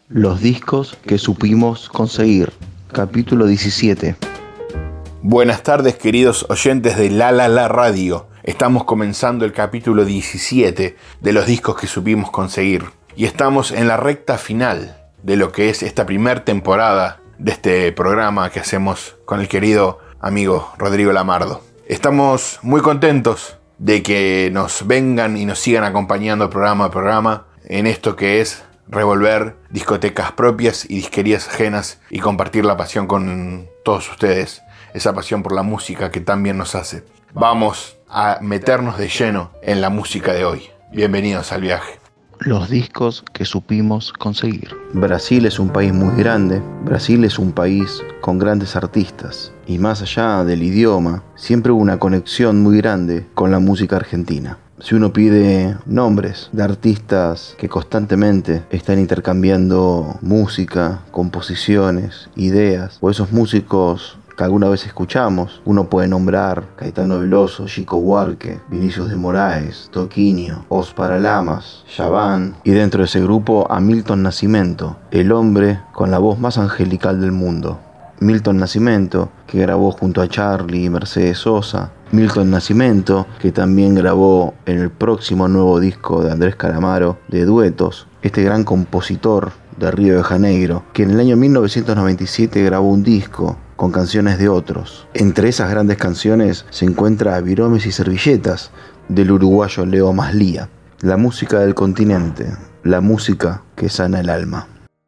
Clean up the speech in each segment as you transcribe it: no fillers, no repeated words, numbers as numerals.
Los discos que supimos conseguir. Capítulo 17. Buenas tardes, queridos oyentes de La Radio. Estamos comenzando el capítulo 17 de los discos que supimos conseguir. Y estamos en la recta final de lo que es esta primera temporada de este programa que hacemos con el querido amigo Rodrigo Lamardo. Estamos muy contentos de que nos vengan y nos sigan acompañando programa a programa en esto que es revolver discotecas propias y disquerías ajenas y compartir la pasión con todos ustedes, esa pasión por la música que tan bien nos hace. Vamos a meternos de lleno en la música de hoy. Bienvenidos al viaje. Los discos que supimos conseguir. Brasil es un país muy grande, Brasil es un país con grandes artistas y más allá del idioma, siempre hubo una conexión muy grande con la música argentina. Si uno pide nombres de artistas que constantemente están intercambiando música, composiciones, ideas, o esos músicos que alguna vez escuchamos, uno puede nombrar Caetano Veloso, Chico Buarque, Vinicius de Moraes, Toquinho, Os Paralamas, Chaván, y dentro de ese grupo a Milton Nascimento, el hombre con la voz más angelical del mundo. Milton Nascimento, que grabó junto a Charly y Mercedes Sosa. Milton Nascimento, que también grabó en el próximo nuevo disco de Andrés Calamaro, de duetos, este gran compositor de Río de Janeiro, que en el año 1997 grabó un disco con canciones de otros. Entre esas grandes canciones se encuentra Viromes y Servilletas, del uruguayo Leo Maslía. La música del continente, la música que sana el alma.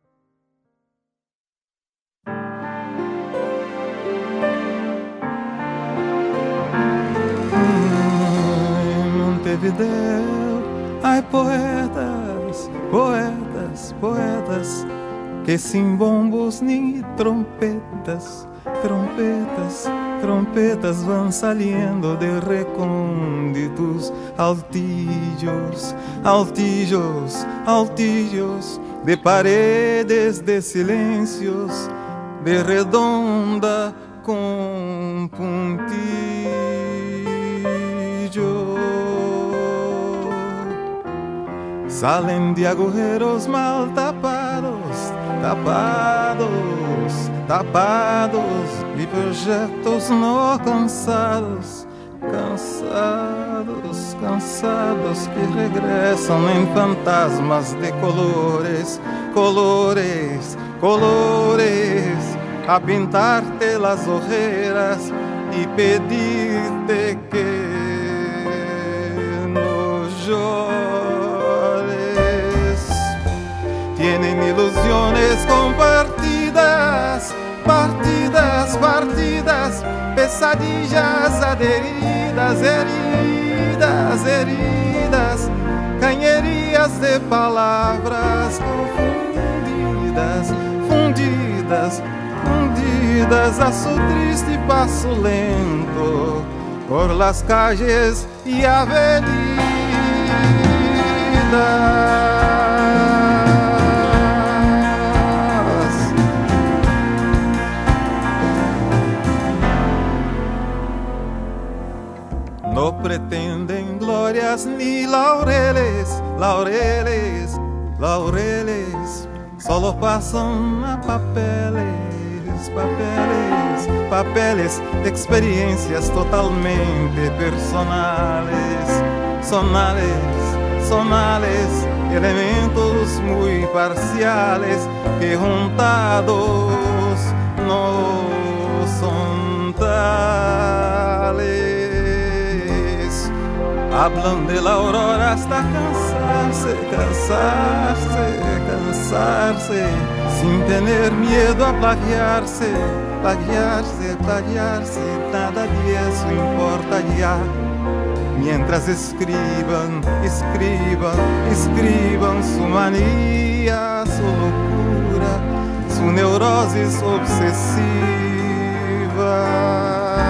Montevideo hay poetas, poetas, poetas, que sin bombos ni trompetas, trompetas, trompetas van saliendo de recônditos altillos, altillos, altillos, de paredes de silencios, de redonda com puntillo. Salen de agujeros mal tapados, tapados, tapados, y proyectos no alcanzados, cansados, cansados, que regresan en fantasmas de colores, colores, colores, a pintarte las ojeras y pedirte que no llores. Tienen ilusiones compartidas, partidas, partidas, pesadillas adheridas, heridas, heridas, cañerías de palabras confundidas, fundidas, fundidas a su triste paso lento por las calles y avenidas. No pretenden glorias ni laureles, laureles, laureles, solo pasan a papeles, papeles, papeles de experiencias totalmente personales, sonales, sonales, elementos muy parciales que juntados no son tales. Hablan de la aurora hasta cansarse, cansarse, cansarse, sin tener miedo a plagiarse, plagiarse, plagiarse, nada de eso importa ya. Mientras escriban, escriban, escriban su manía, su locura, su neurosis obsesiva.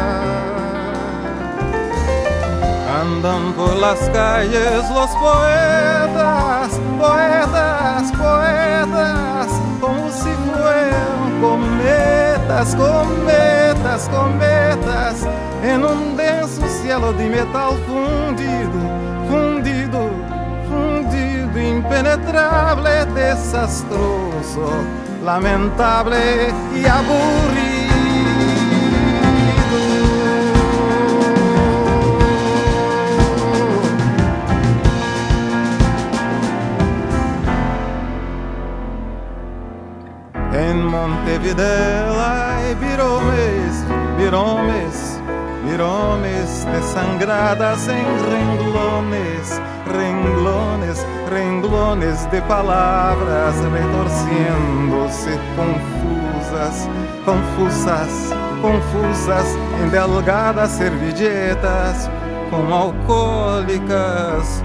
Andan por las calles los poetas, poetas, poetas, como si fueran cometas, cometas, cometas, en un denso cielo de metal fundido, fundido, fundido, impenetrable, desastroso, lamentable y aburrido. En Montevideo hay viromes desangradas en renglones de palabras retorciéndose confusas en delgadas servilletas como alcohólicas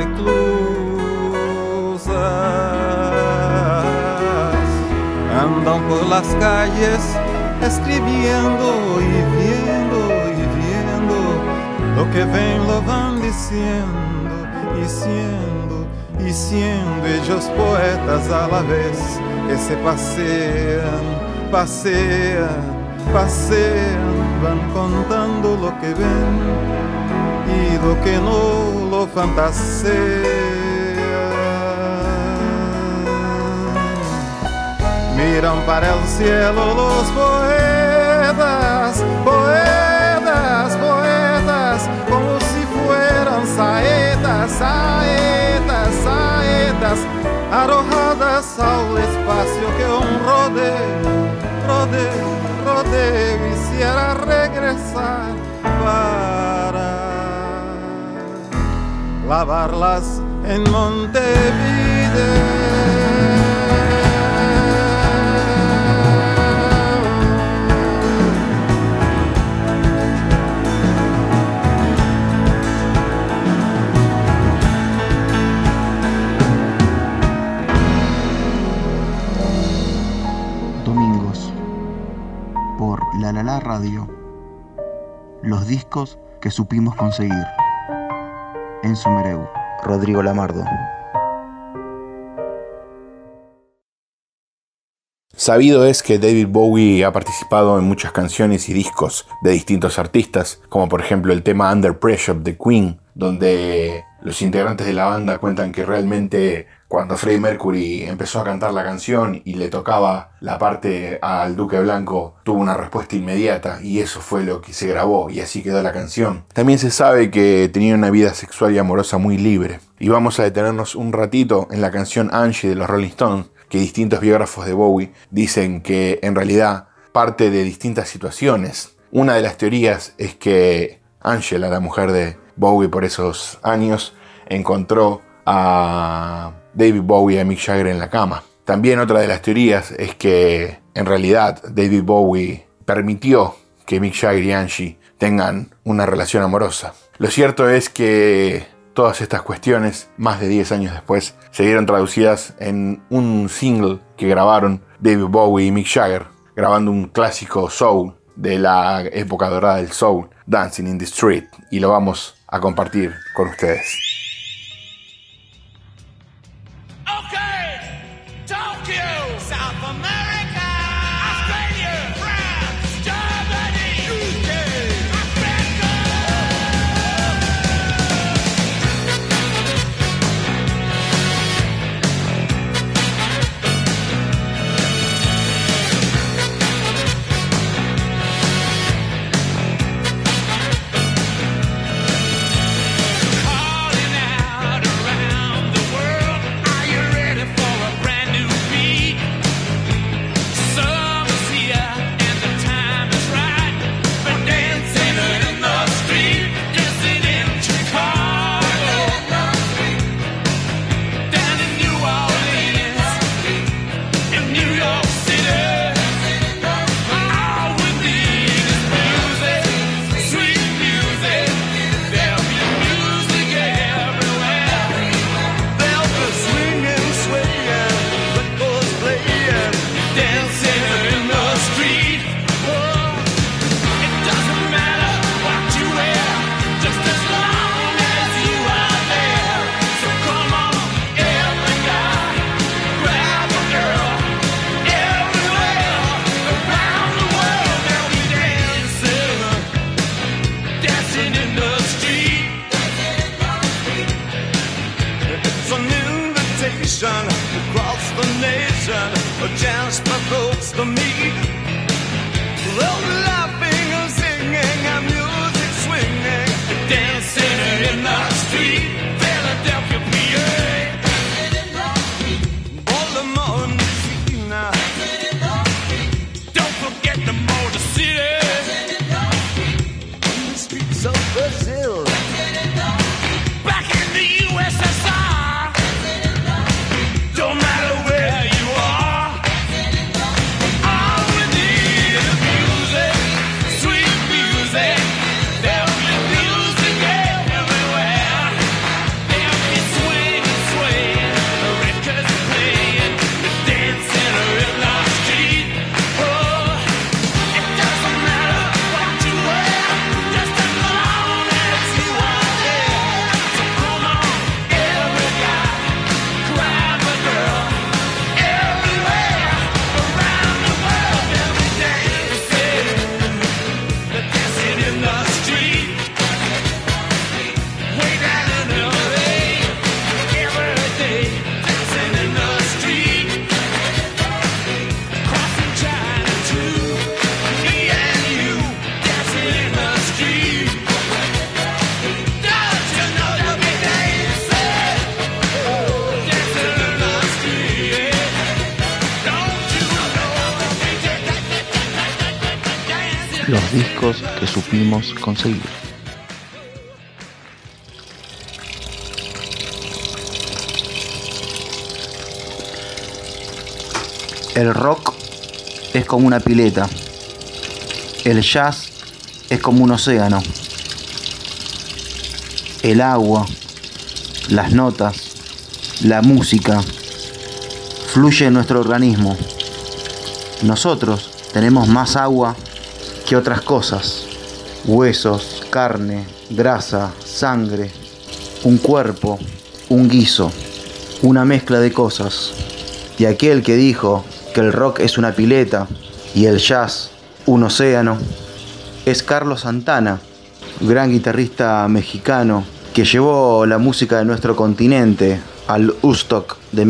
reclusas. Andan por las calles escribiendo y viendo lo que ven, lo van diciendo y siendo ellos poetas a la vez que se pasean, van contando lo que ven y lo que no lo fantasean. Miran para el cielo los poetas, como si fueran saetas, arrojadas al espacio que un rodeo quisiera regresar para lavarlas en Montevideo. La Radio, los discos que supimos conseguir. Enzo Mereu, Rodrigo Lamardo. Sabido es que David Bowie ha participado en muchas canciones y discos de distintos artistas, como por ejemplo el tema Under Pressure de Queen, donde los integrantes de la banda cuentan que realmente cuando Freddie Mercury empezó a cantar la canción y le tocaba la parte al Duque Blanco, tuvo una respuesta inmediata y eso fue lo que se grabó y así quedó la canción. También se sabe que tenía una vida sexual y amorosa muy libre. Y vamos a detenernos un ratito en la canción Angie de los Rolling Stones, que distintos biógrafos de Bowie dicen que en realidad parte de distintas situaciones. Una de las teorías es que Angela, la mujer de Bowie por esos años, encontró a David Bowie y a Mick Jagger en la cama. También otra de las teorías es que en realidad David Bowie permitió que Mick Jagger y Angie tengan una relación amorosa. Lo cierto es que todas estas cuestiones, más de 10 años después, se vieron traducidas en un single que grabaron David Bowie y Mick Jagger, grabando un clásico soul de la época dorada del soul, Dancing in the Street, y lo vamos a compartir con ustedes. Calling imagination, just for folks for me. Well, laughing and singing and music swinging, dancing in the street, Philadelphia, PA. Baltimore, Messina. Don't forget the Motor City. In the streets of Brazil. Back in the USSR. Don't matter where you are. All we need is music, sweet music. There'll be music everywhere. There'll be swing and swaying, the records playing, the dancing in the street. Oh, it doesn't matter what you wear, just as long as you are there. So come on, every guy, grab a girl, everywhere, around the world, every day. They're dancing in the street, way down in LA, every day, dancing in the street, crossing China too, me and you, dancing in the street. Don't you know that we dancing, dancing in the street? Don't you know that we dancing? Los discos que supimos conseguir. El rock es como una pileta. El jazz es como un océano. El agua, las notas, la música fluye en nuestro organismo. Nosotros tenemos más agua que otras cosas. Huesos, carne, grasa, sangre, un cuerpo, un guiso, una mezcla de cosas. Y aquel que dijo que el rock es una pileta y el jazz un océano es Carlos Santana, gran guitarrista mexicano que llevó la música de nuestro continente al Woodstock de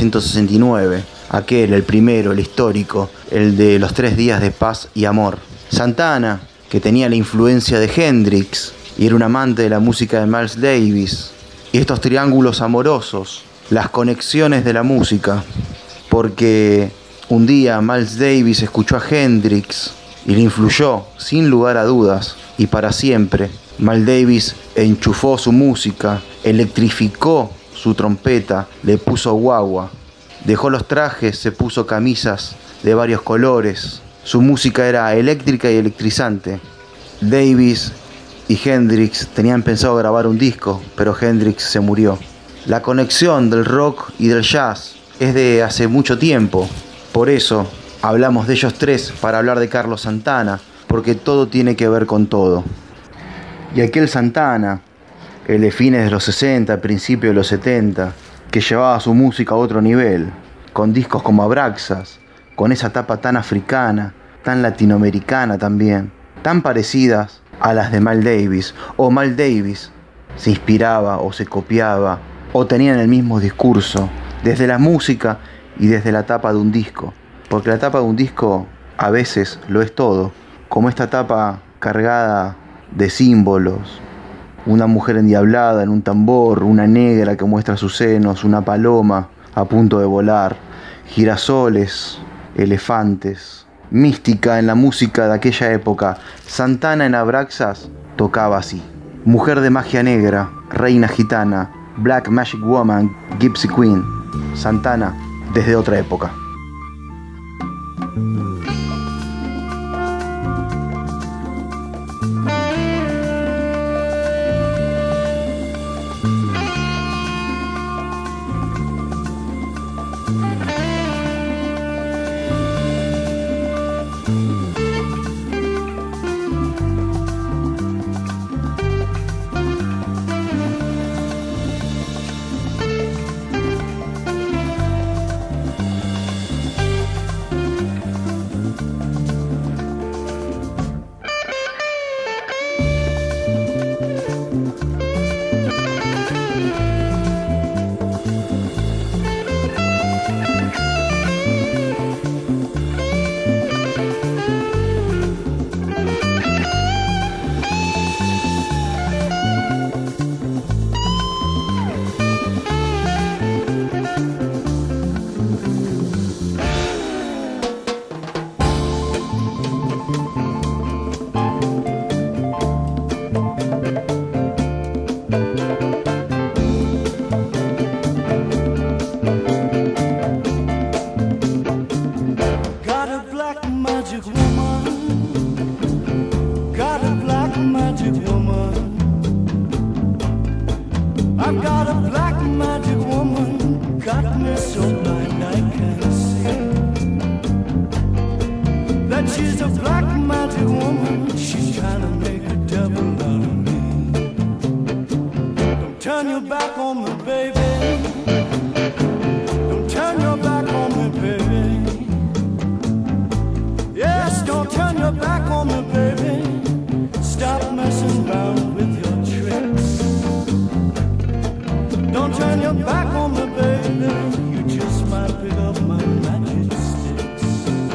1969, aquel, el primero, el histórico, el de los 3 días de paz y amor. Santana, que tenía la influencia de Hendrix y era un amante de la música de Miles Davis, y estos triángulos amorosos, las conexiones de la música, porque un día Miles Davis escuchó a Hendrix y le influyó, sin lugar a dudas, y para siempre. Miles Davis enchufó su música, electrificó su trompeta, le puso guagua, dejó los trajes, se puso camisas de varios colores. Su música era eléctrica y electrizante. Davis y Hendrix tenían pensado grabar un disco, pero Hendrix se murió. La conexión del rock y del jazz es de hace mucho tiempo. Por eso hablamos de ellos tres para hablar de Carlos Santana, porque todo tiene que ver con todo. Y aquel Santana, el de fines de los 60, principios de los 70, que llevaba su música a otro nivel, con discos como Abraxas, con esa tapa tan africana, tan latinoamericana también, tan parecidas a las de Miles Davis, o Miles Davis se inspiraba o se copiaba, o tenían el mismo discurso, desde la música y desde la tapa de un disco, porque la tapa de un disco a veces lo es todo, como esta tapa cargada de símbolos, una mujer endiablada en un tambor, una negra que muestra sus senos, una paloma a punto de volar, girasoles, elefantes, mística en la música de aquella época. Santana en Abraxas tocaba así: mujer de magia negra, reina gitana, Black Magic Woman, Gypsy Queen. Santana desde otra época. Bet she's a black magic woman. She's trying to make a devil out of me. Don't turn your back on me, baby. Don't turn your back on me, baby. Yes, don't turn your back on me, baby. Stop messing around with your tricks. Don't turn your back on me, baby. You just might pick up my magic sticks.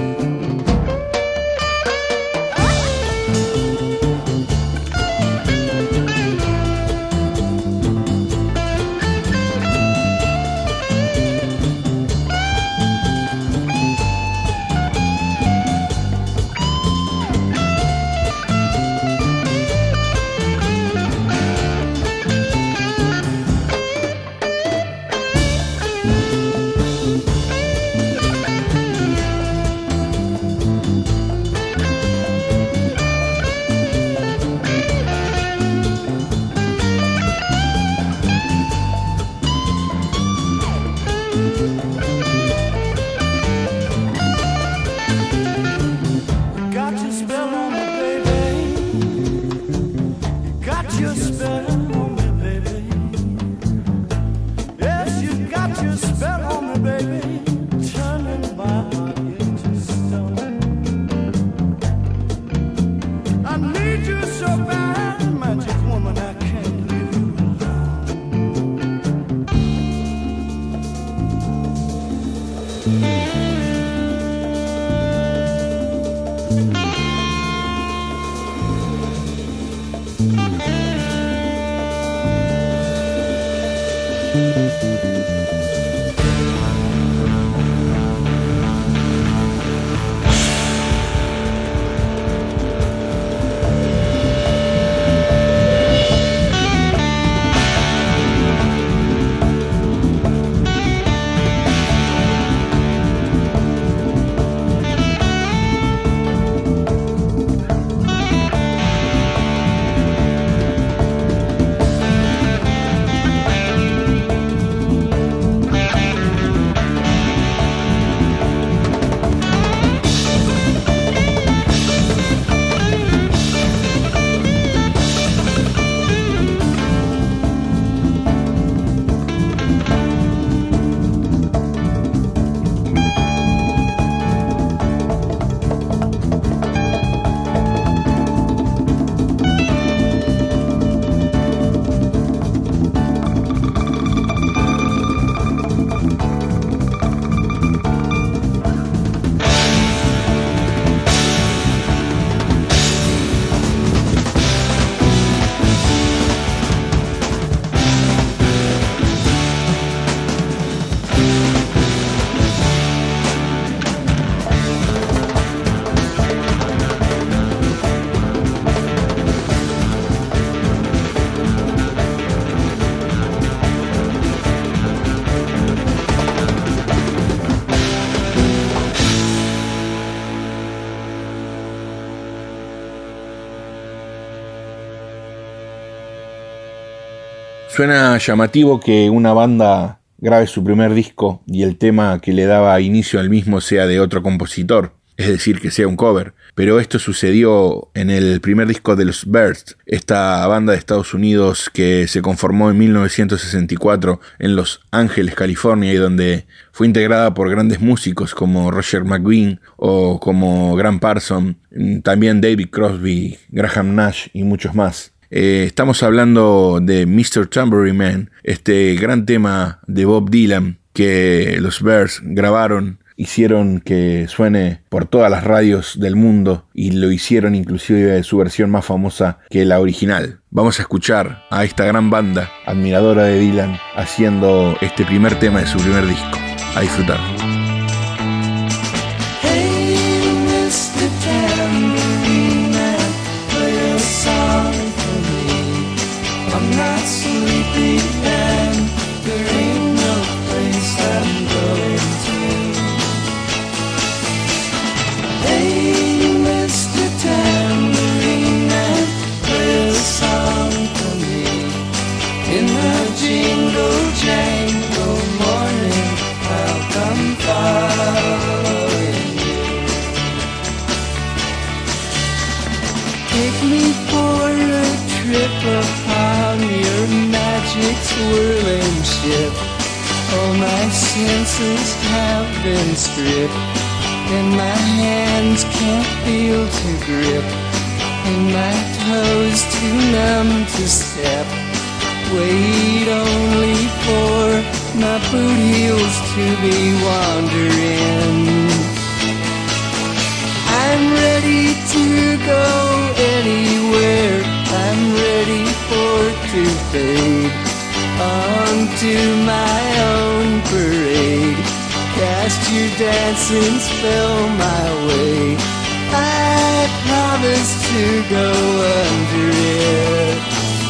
Suena llamativo que una banda grabe su primer disco y el tema que le daba inicio al mismo sea de otro compositor, es decir, que sea un cover. Pero esto sucedió en el primer disco de los Byrds, esta banda de Estados Unidos que se conformó en 1964 en Los Ángeles, California, y donde fue integrada por grandes músicos como Roger McGuinn o como Graham Parsons, también David Crosby, Graham Nash y muchos más. Estamos hablando de Mr. Tambourine Man, este gran tema de Bob Dylan que los Byrds grabaron, hicieron que suene por todas las radios del mundo y lo hicieron inclusive de su versión más famosa que la original. Vamos a escuchar a esta gran banda admiradora de Dylan haciendo este primer tema de su primer disco. A disfrutar. I'm not sleepy and there ain't no place I'm going to. Hey, Mr. Tambourine Man, play a song for me. In the jingle jangle morning, I'll come ship. All my senses have been stripped, and my hands can't feel to grip, and my toes too numb to step. Wait only for my boot heels to be wandering. I'm ready to go anywhere, I'm ready for to fade onto my own parade. Cast your dancing spell my way, I promise to go under it.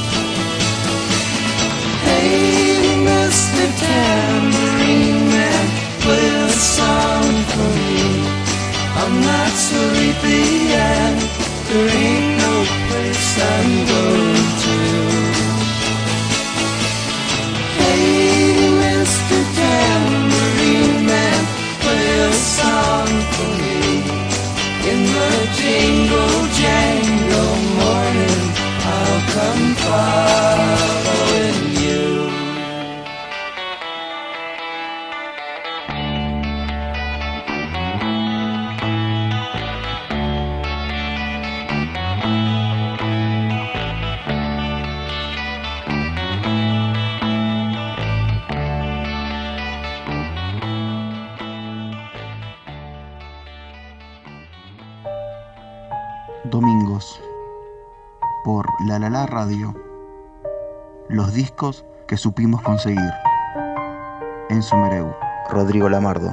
Hey, Mr. Tambourine Man, play a song for me. I'm not sleepy and there ain't no place I'm going to. Hey, Mr. Tambourine Man, play a song for me. In the jingle jangle morning, I'll come following you. Domingos, por La Radio, los discos que supimos conseguir. Enzo Mereu, Rodrigo Lamardo.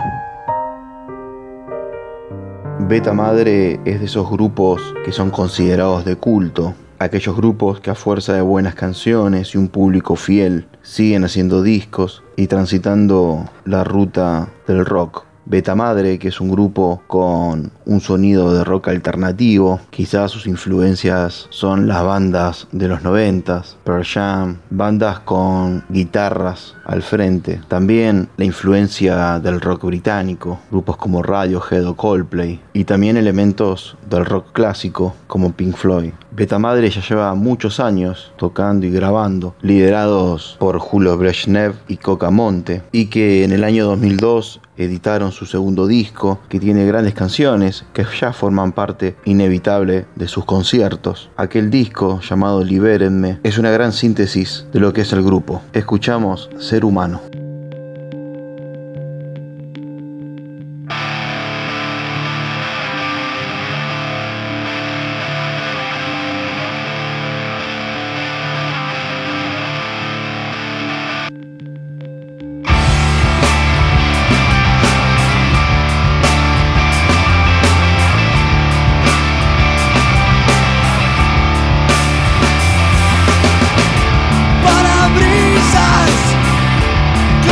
Beta Madre es de esos grupos que son considerados de culto, aquellos grupos que a fuerza de buenas canciones y un público fiel siguen haciendo discos y transitando la ruta del rock. Beta Madre, que es un grupo con un sonido de rock alternativo, quizás sus influencias son las bandas de los 90s, Pearl Jam, bandas con guitarras al frente, también la influencia del rock británico, grupos como Radiohead o Coldplay, y también elementos del rock clásico como Pink Floyd. Beta Madre ya lleva muchos años tocando y grabando, liderados por Julio Brezhnev y Coca Monte, y que en el año 2002 editaron su segundo disco, que tiene grandes canciones que ya forman parte inevitable de sus conciertos. Aquel disco, llamado Libérenme, es una gran síntesis de lo que es el grupo. Escuchamos Ser Humano. Parabrisas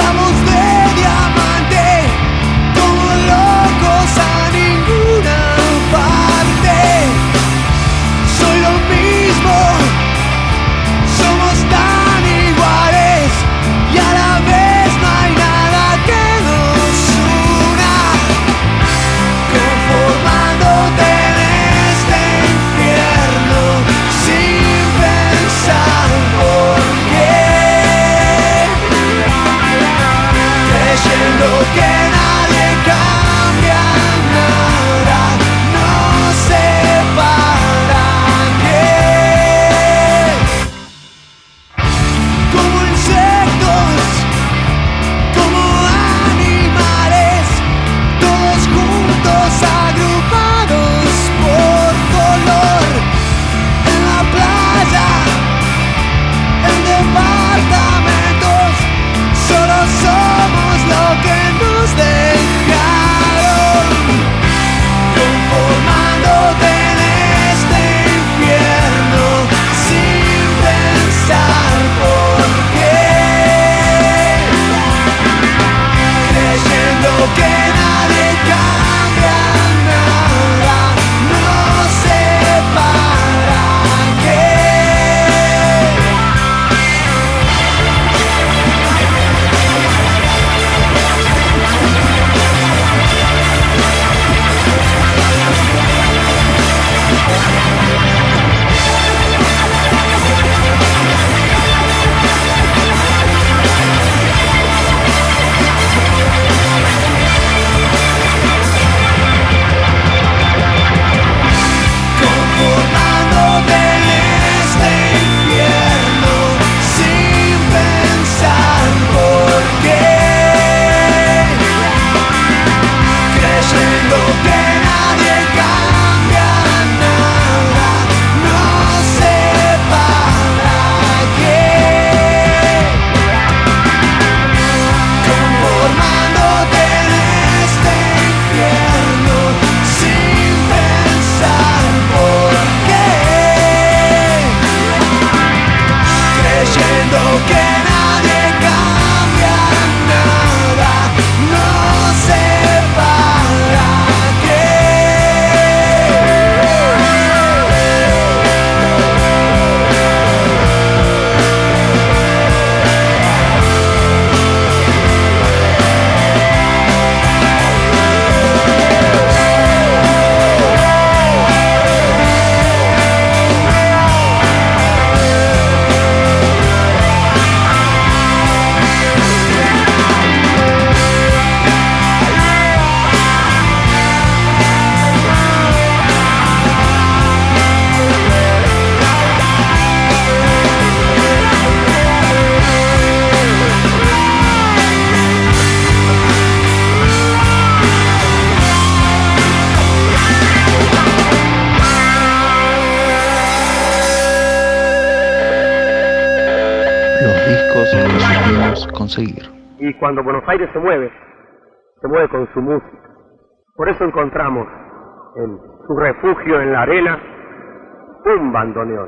conseguir. Y cuando Buenos Aires se mueve con su música. Por eso encontramos en su refugio en la arena un bandoneón.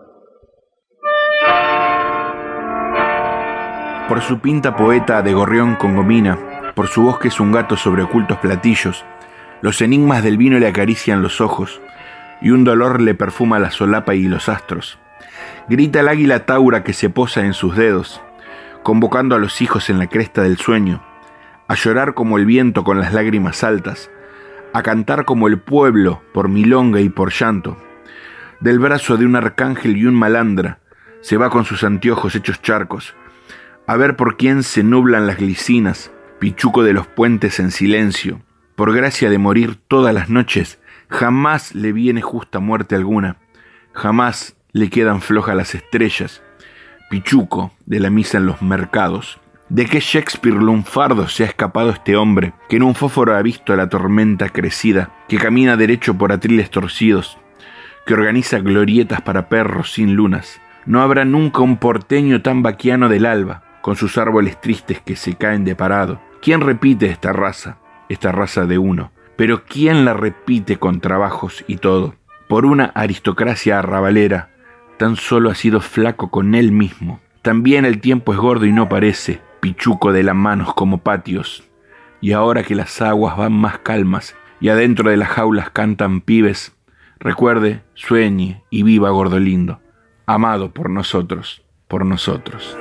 Por su pinta poeta de gorrión con gomina, por su voz que es un gato sobre ocultos platillos, los enigmas del vino le acarician los ojos y un dolor le perfuma la solapa y los astros. Grita el águila taura que se posa en sus dedos, convocando a los hijos en la cresta del sueño, a llorar como el viento con las lágrimas altas, a cantar como el pueblo por milonga y por llanto. Del brazo de un arcángel y un malandra se va con sus anteojos hechos charcos, a ver por quién se nublan las glicinas, pichuco de los puentes en silencio. Por gracia de morir todas las noches, jamás le viene justa muerte alguna, jamás le quedan flojas las estrellas, pichuco de la misa en los mercados. ¿De qué Shakespeare lunfardo se ha escapado este hombre, que en un fósforo ha visto la tormenta crecida, que camina derecho por atriles torcidos, que organiza glorietas para perros sin lunas? No habrá nunca un porteño tan vaquiano del alba, con sus árboles tristes que se caen de parado. ¿Quién repite esta raza de uno? Pero ¿quién la repite con trabajos y todo? Por una aristocracia arrabalera, tan solo ha sido flaco con él mismo. También el tiempo es gordo y no parece, pichuco de las manos como patios. Y ahora que las aguas van más calmas y adentro de las jaulas cantan pibes, recuerde, sueñe y viva Gordolindo, amado por nosotros, por nosotros.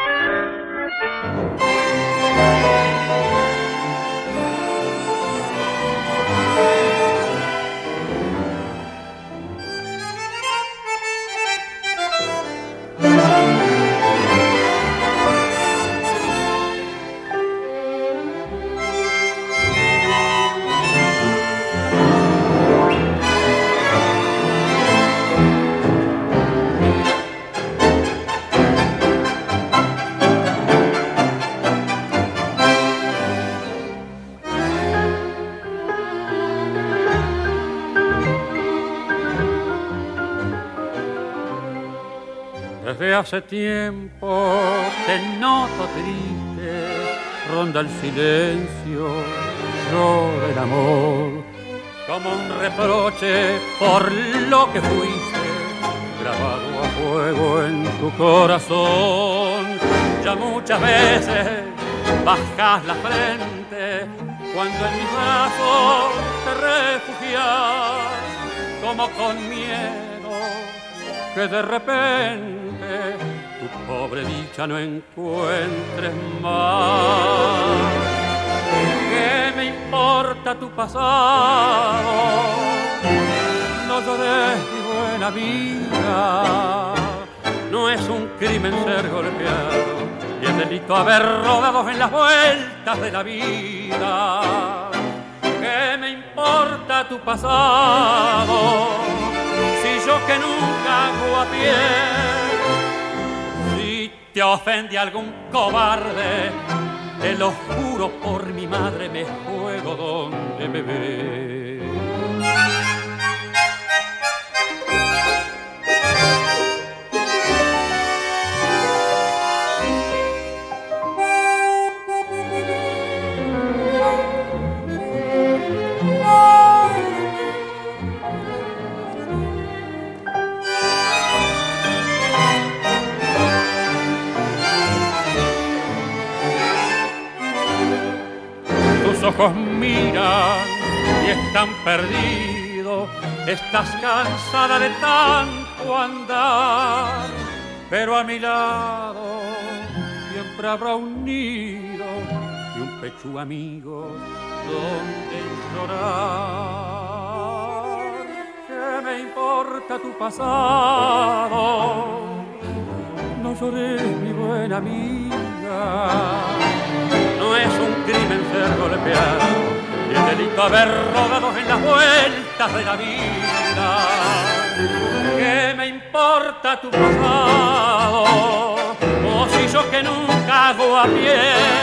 Desde hace tiempo te noto triste, ronda el silencio, llora el amor, como un reproche por lo que fuiste, grabado a fuego en tu corazón. Ya muchas veces bajas la frente, cuando en mis brazos te refugias, como con miedo que de repente tu pobre dicha no encuentres más. ¿Qué me importa tu pasado? No llores, mi buena vida. No es un crimen ser golpeado y es delito haber rodado en las vueltas de la vida. ¿Qué me importa tu pasado? Si yo que nunca hago a pie, si te ofende algún cobarde, te lo juro por mi madre, me juego donde me ve. Tus ojos miran y están perdidos, estás cansada de tanto andar, pero a mi lado siempre habrá un nido y un pecho amigo donde llorar. ¿Qué me importa tu pasado? No llores, mi buena amiga. No es un crimen ser golpeado y el delito haber rodado en las vueltas de la vida. ¿Qué me importa tu pasado? O si yo que nunca hago a pie.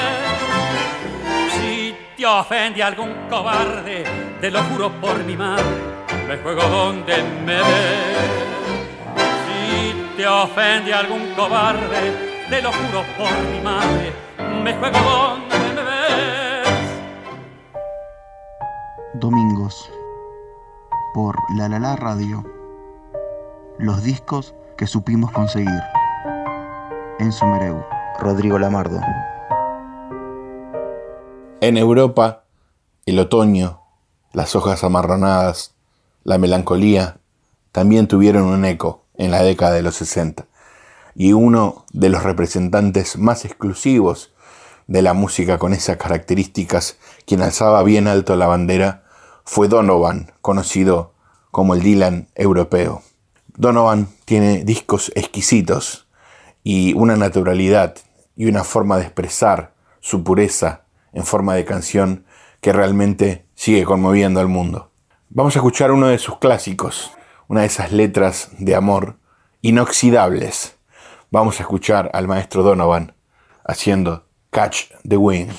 Si te ofende algún cobarde, te lo juro por mi madre, me juego donde me ve. Si te ofende algún cobarde, te lo juro por mi madre, me juego donde me ves. Domingos, por La Radio, los discos que supimos conseguir. Enzo Mereu, Rodrigo Lamardo. En Europa, el otoño, las hojas amarronadas, la melancolía, también tuvieron un eco en la década de los 60. Y uno de los representantes más exclusivos de la música con esas características, quien alzaba bien alto la bandera, fue Donovan, conocido como el Dylan europeo. Donovan tiene discos exquisitos y una naturalidad y una forma de expresar su pureza en forma de canción que realmente sigue conmoviendo al mundo. Vamos a escuchar uno de sus clásicos, una de esas letras de amor inoxidables. Vamos a escuchar al maestro Donovan haciendo Catch the Wind.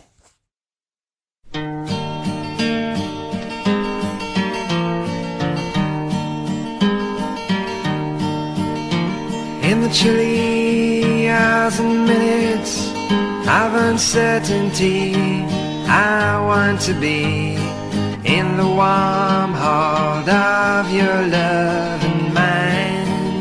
In the chilly hours and minutes of uncertainty, I want to be in the warm hold of your love and mine,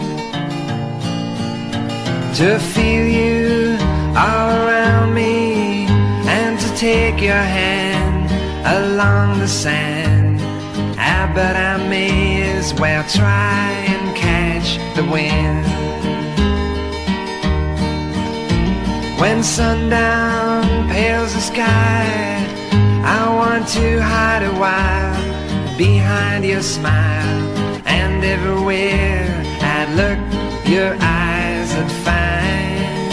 to feel you all around me and to take your hand along the sand. But I may as well try and catch the wind. When sundown pales the sky, I want to hide a while behind your smile, and everywhere I'd look, your eyes would find.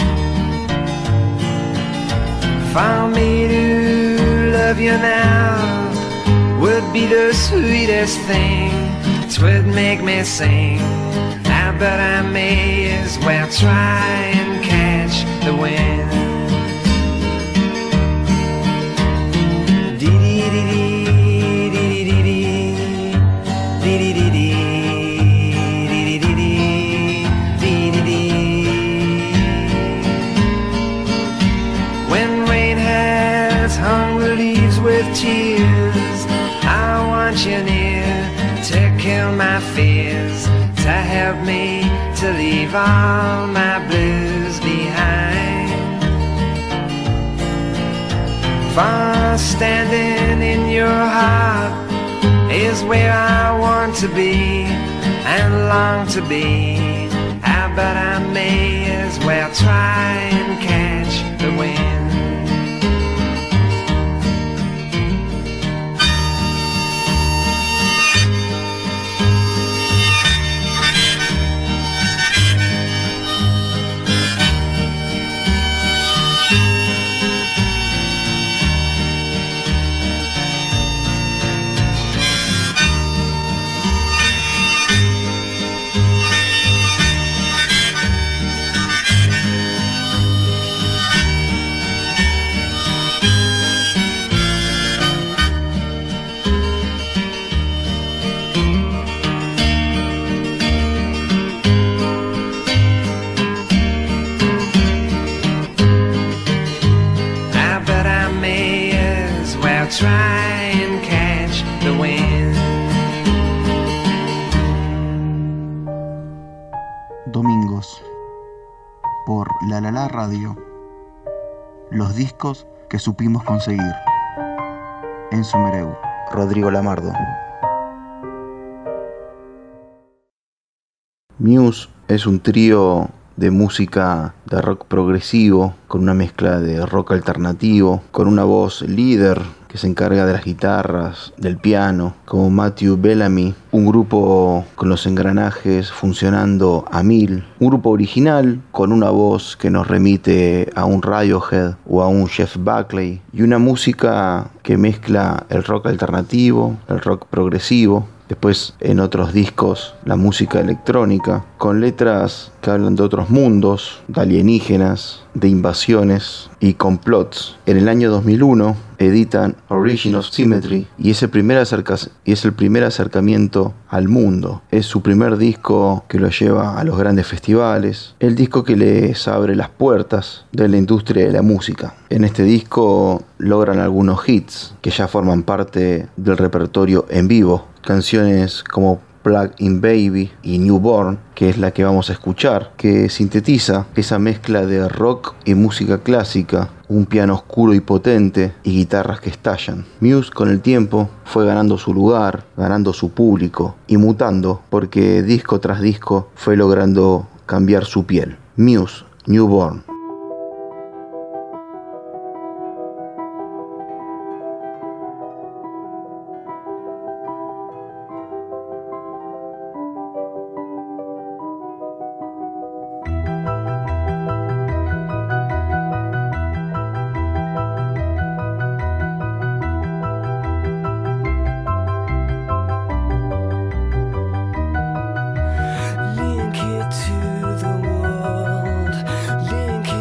For me to love you now would be the sweetest thing, 'twould make me sing. But I may as well try and catch the wind. When rain has hung the leaves with tears, I want you near to kill my fears, to help me to leave all my blues behind. For standing in your heart is where I want to be and long to be. But I may as well try and catch the wind. Try and catch the wind. Domingos, por La Radio, los discos que supimos conseguir. Enzo Mereu, Rodrigo Lamardo. Muse es un trío de música de rock progresivo con una mezcla de rock alternativo, con una voz líder que se encarga de las guitarras, del piano, como Matthew Bellamy, un grupo con los engranajes funcionando a mil, un grupo original con una voz que nos remite a un Radiohead o a un Jeff Buckley, y una música que mezcla el rock alternativo, el rock progresivo, después en otros discos la música electrónica, con letras que hablan de otros mundos, de alienígenas, de invasiones y complots. En el año 2001 editan Origin of Symmetry y es el primer acercamiento al mundo. Es su primer disco que lo lleva a los grandes festivales, el disco que les abre las puertas de la industria de la música. En este disco logran algunos hits que ya forman parte del repertorio en vivo, canciones como Plug-in Baby y Newborn, que es la que vamos a escuchar, que sintetiza esa mezcla de rock y música clásica, un piano oscuro y potente y guitarras que estallan. Muse con el tiempo fue ganando su lugar, ganando su público y mutando, porque disco tras disco fue logrando cambiar su piel. Muse, Newborn. Link it to the world, link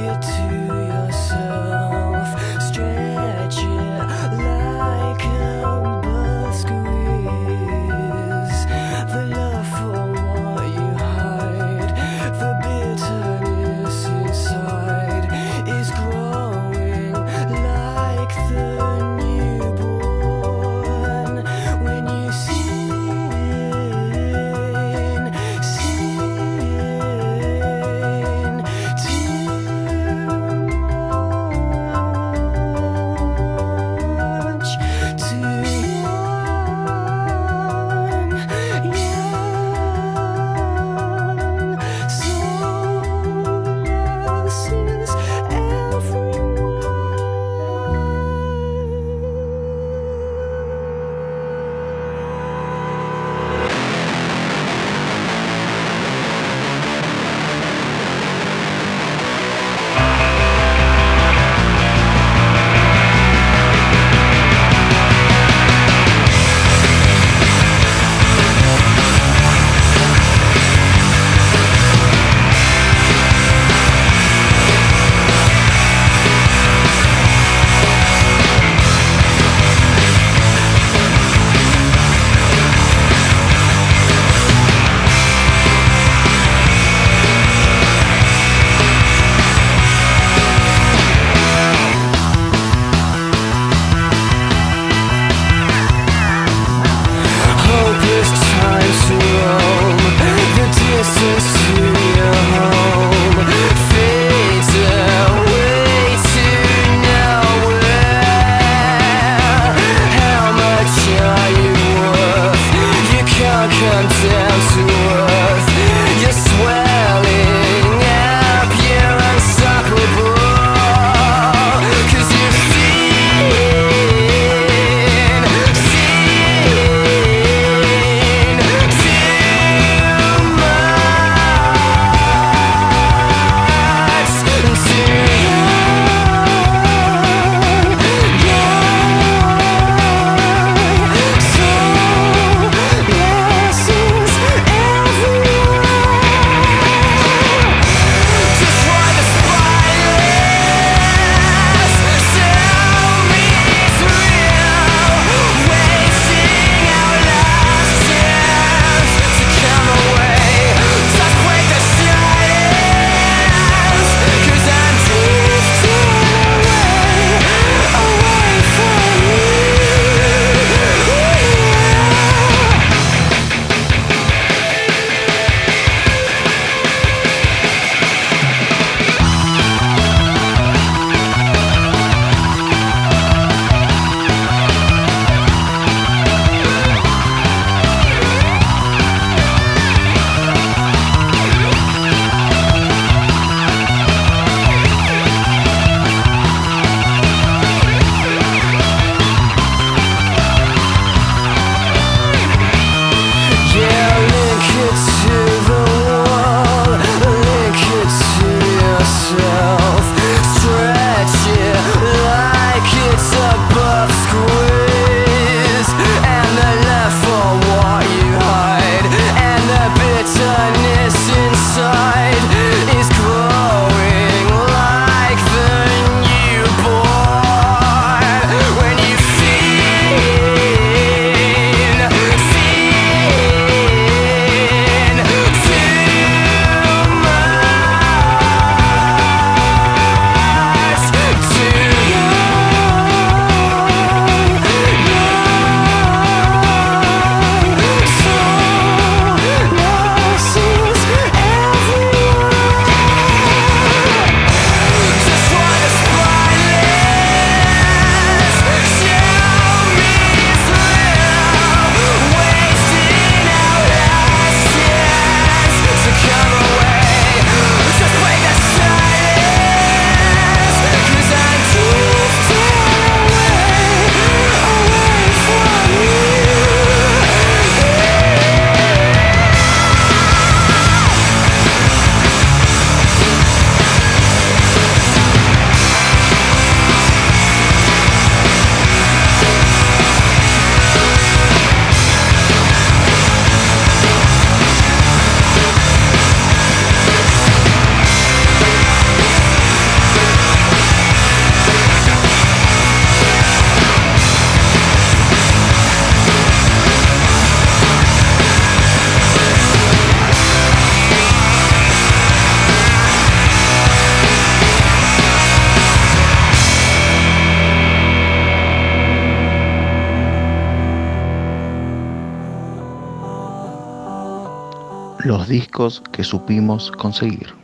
Los discos que supimos conseguir.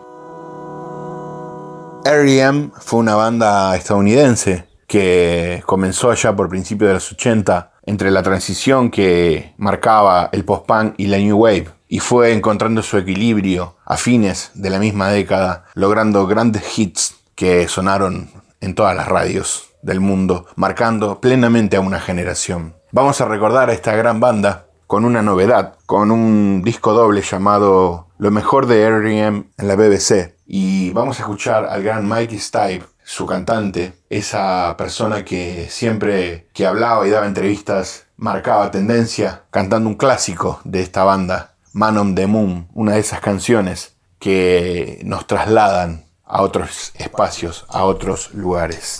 R.E.M. fue una banda estadounidense que comenzó allá por principios de los 80, entre la transición que marcaba el post-punk y la New Wave, y fue encontrando su equilibrio a fines de la misma década, logrando grandes hits que sonaron en todas las radios del mundo, marcando plenamente a una generación. Vamos a recordar a esta gran banda con una novedad, con un disco doble llamado Lo mejor de R.E.M. en la BBC, y vamos a escuchar al gran Mikey Stipe, su cantante, esa persona que siempre que hablaba y daba entrevistas marcaba tendencia, cantando un clásico de esta banda, Man on the Moon, una de esas canciones que nos trasladan a otros espacios, a otros lugares.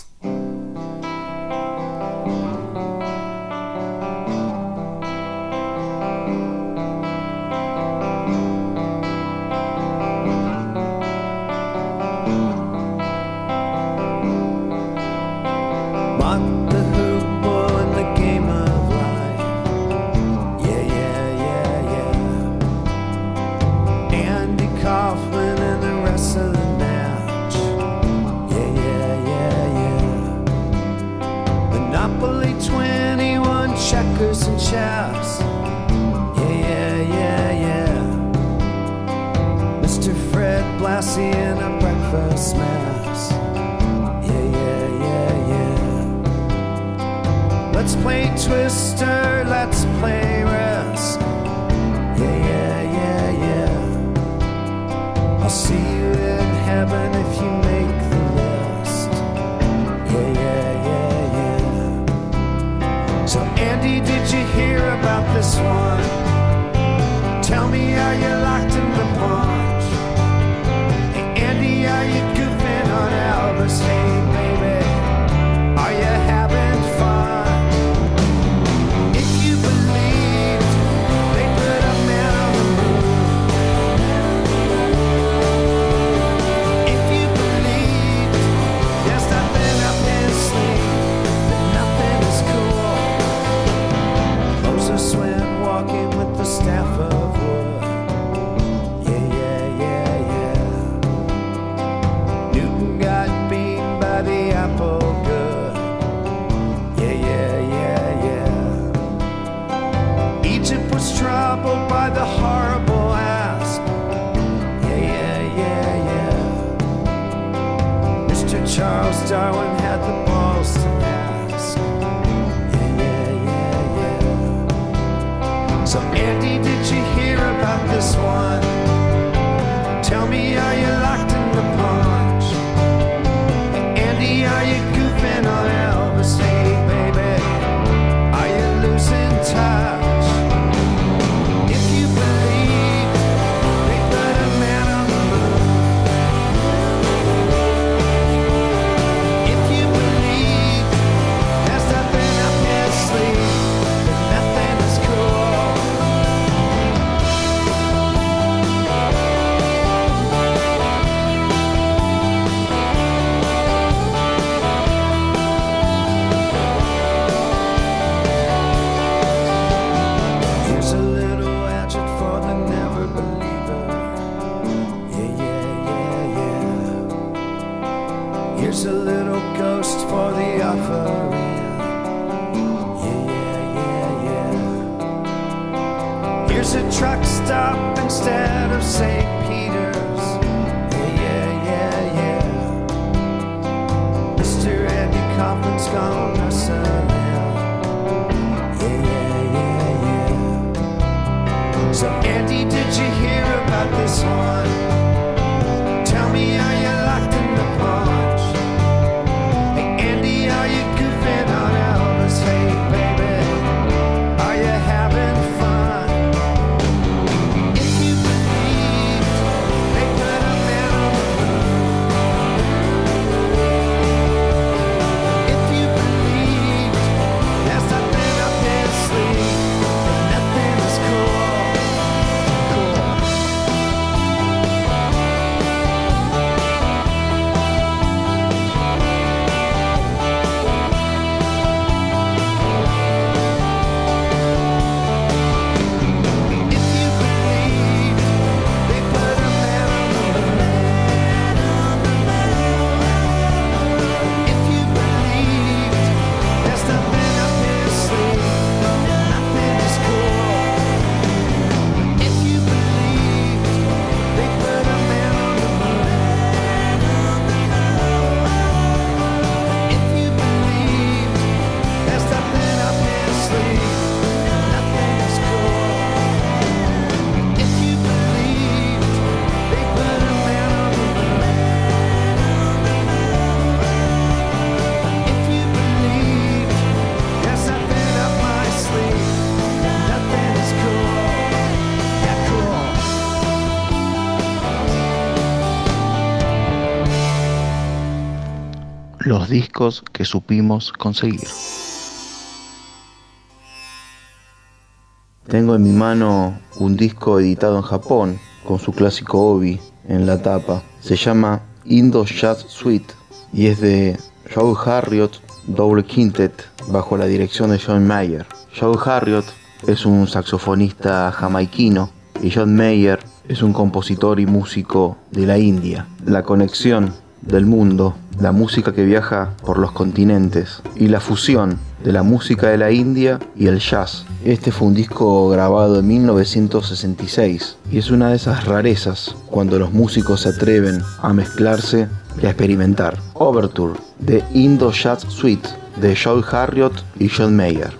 Cool. Los discos que supimos conseguir. Tengo en mi mano un disco editado en Japón con su clásico obi en la tapa. Se llama Indo Jazz Suite y es de Joe Harriott Double Quintet bajo la dirección de John Mayer. Joe Harriott es un saxofonista jamaiquino y John Mayer es un compositor y músico de la India. La conexión del mundo, la música que viaja por los continentes y la fusión de la música de la India y el jazz. Este fue un disco grabado en 1966 y es una de esas rarezas cuando los músicos se atreven a mezclarse y a experimentar. Overture de Indo Jazz Suite de Joe Harriott y John Mayer.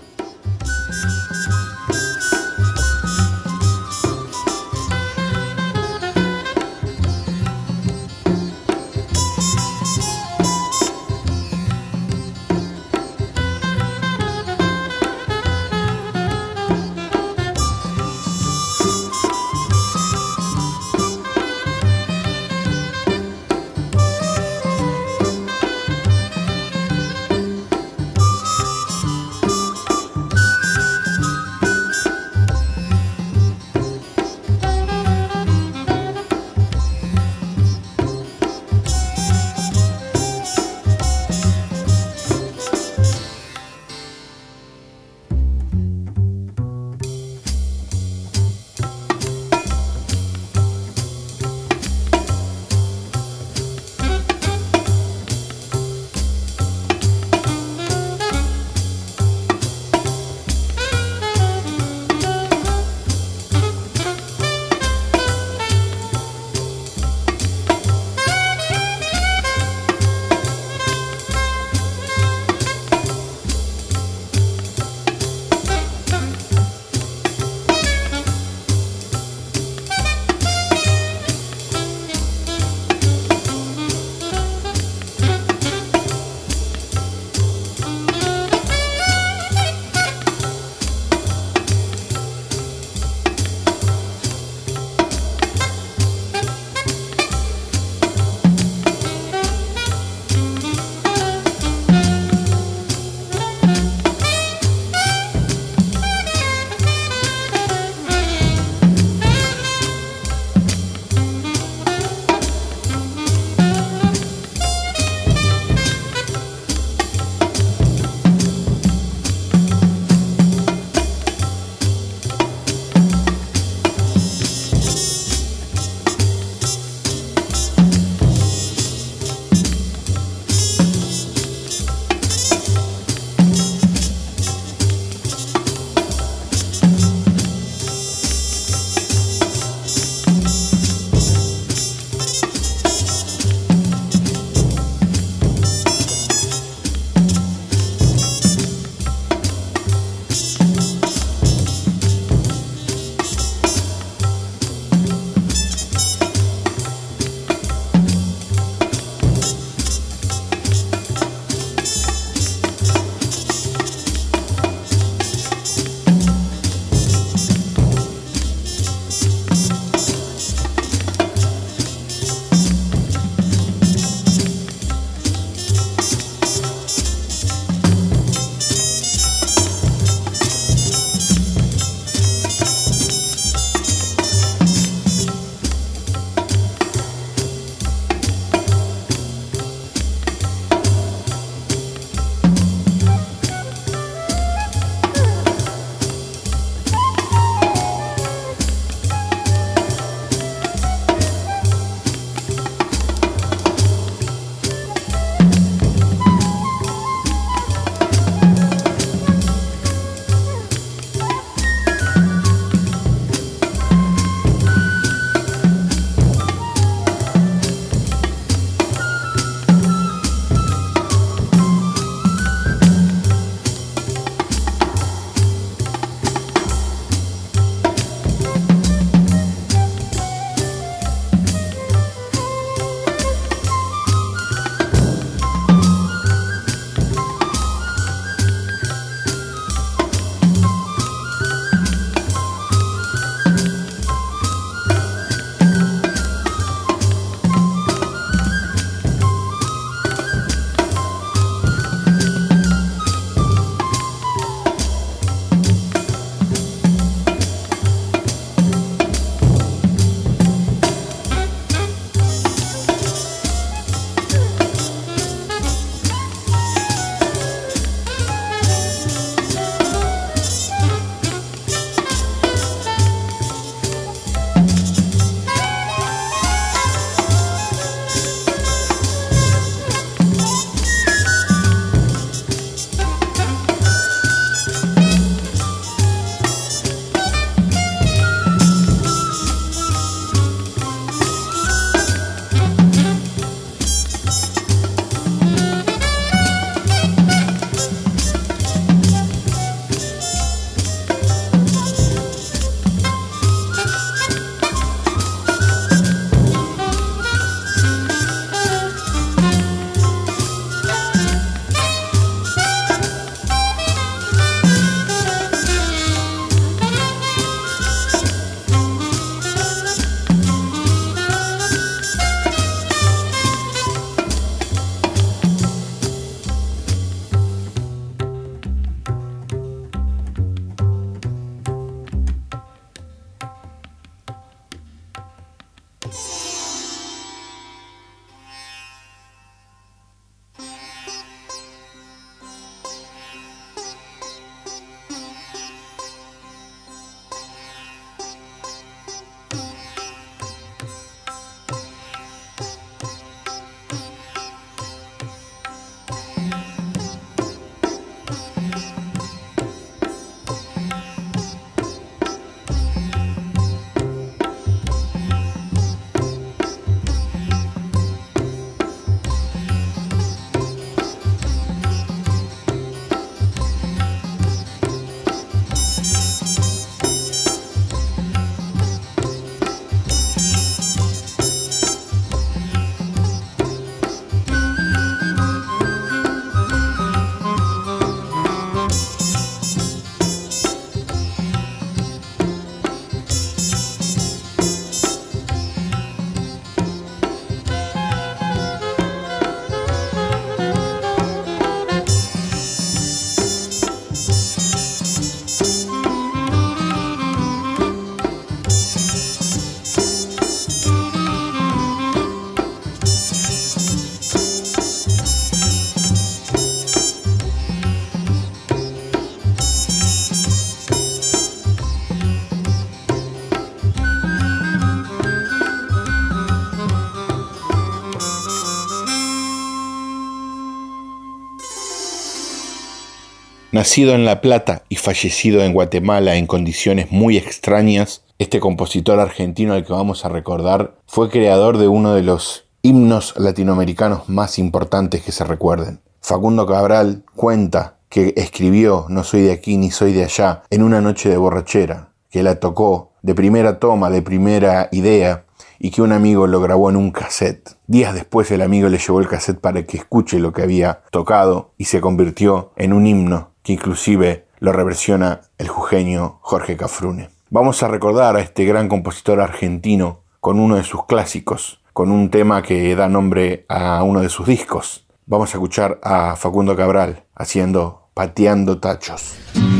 Nacido en La Plata y fallecido en Guatemala en condiciones muy extrañas, este compositor argentino al que vamos a recordar fue creador de uno de los himnos latinoamericanos más importantes que se recuerden. Facundo Cabral cuenta que escribió No soy de aquí ni soy de allá en una noche de borrachera, que la tocó de primera toma, de primera idea, y que un amigo lo grabó en un cassette. Días después el amigo le llevó el cassette para que escuche lo que había tocado y se convirtió en un himno que inclusive lo reversiona el jujeño Jorge Cafrune. Vamos a recordar a este gran compositor argentino con uno de sus clásicos, con un tema que da nombre a uno de sus discos. Vamos a escuchar a Facundo Cabral haciendo Pateando Tachos.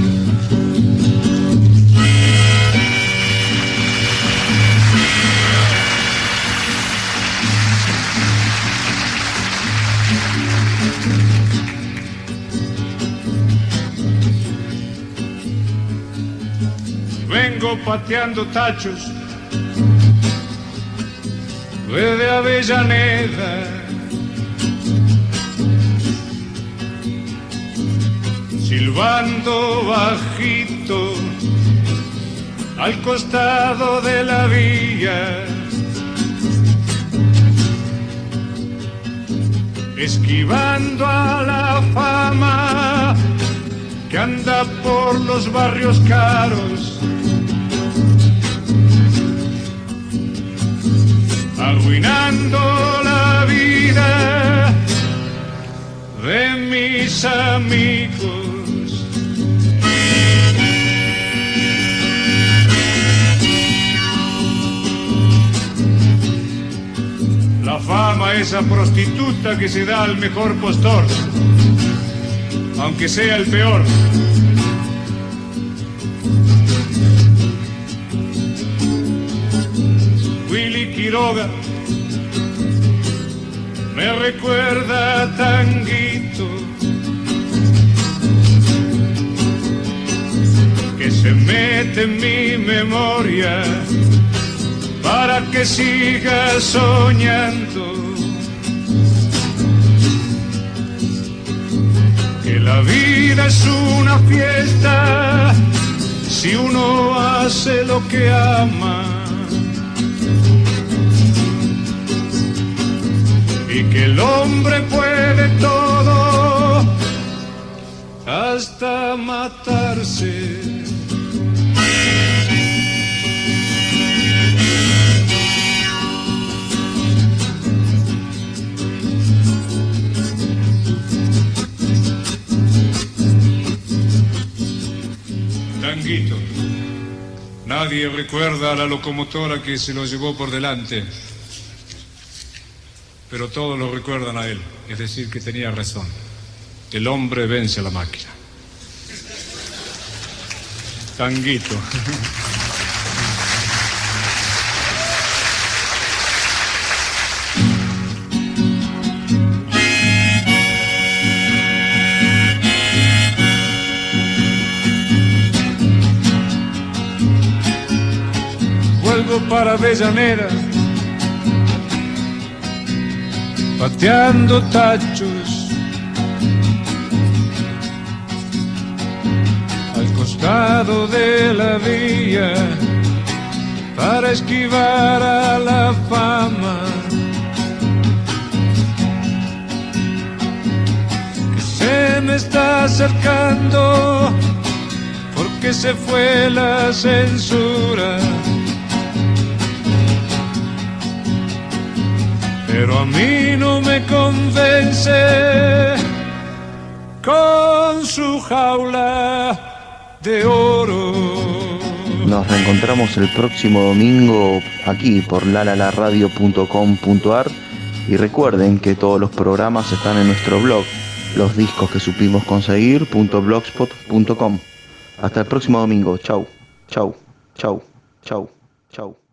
Vengo pateando tachos desde Avellaneda, silbando bajito al costado de la vía, esquivando a la fama que anda por los barrios caros, arruinando la vida de mis amigos. La fama, esa prostituta que se da al mejor postor, aunque sea el peor. Willy Quiroga me recuerda a Tanguito, que se mete en mi memoria para que siga soñando, que la vida es una fiesta si uno hace lo que ama, y que el hombre puede todo hasta matarse. Tanguito. Nadie recuerda a la locomotora que se lo llevó por delante, pero todos lo recuerdan a él, es decir, que tenía razón. El hombre vence a la máquina. Tanguito. Vuelvo para Avellaneda, pateando tachos al costado de la vía para esquivar a la fama que se me está acercando porque se fue la censura. Pero a mí no me convence con su jaula de oro. Nos reencontramos el próximo domingo aquí por lalalaradio.com.ar y recuerden que todos los programas están en nuestro blog, losdiscosquesupimosconseguir.blogspot.com. Hasta el próximo domingo. Chau, chau, chau, chau, chau.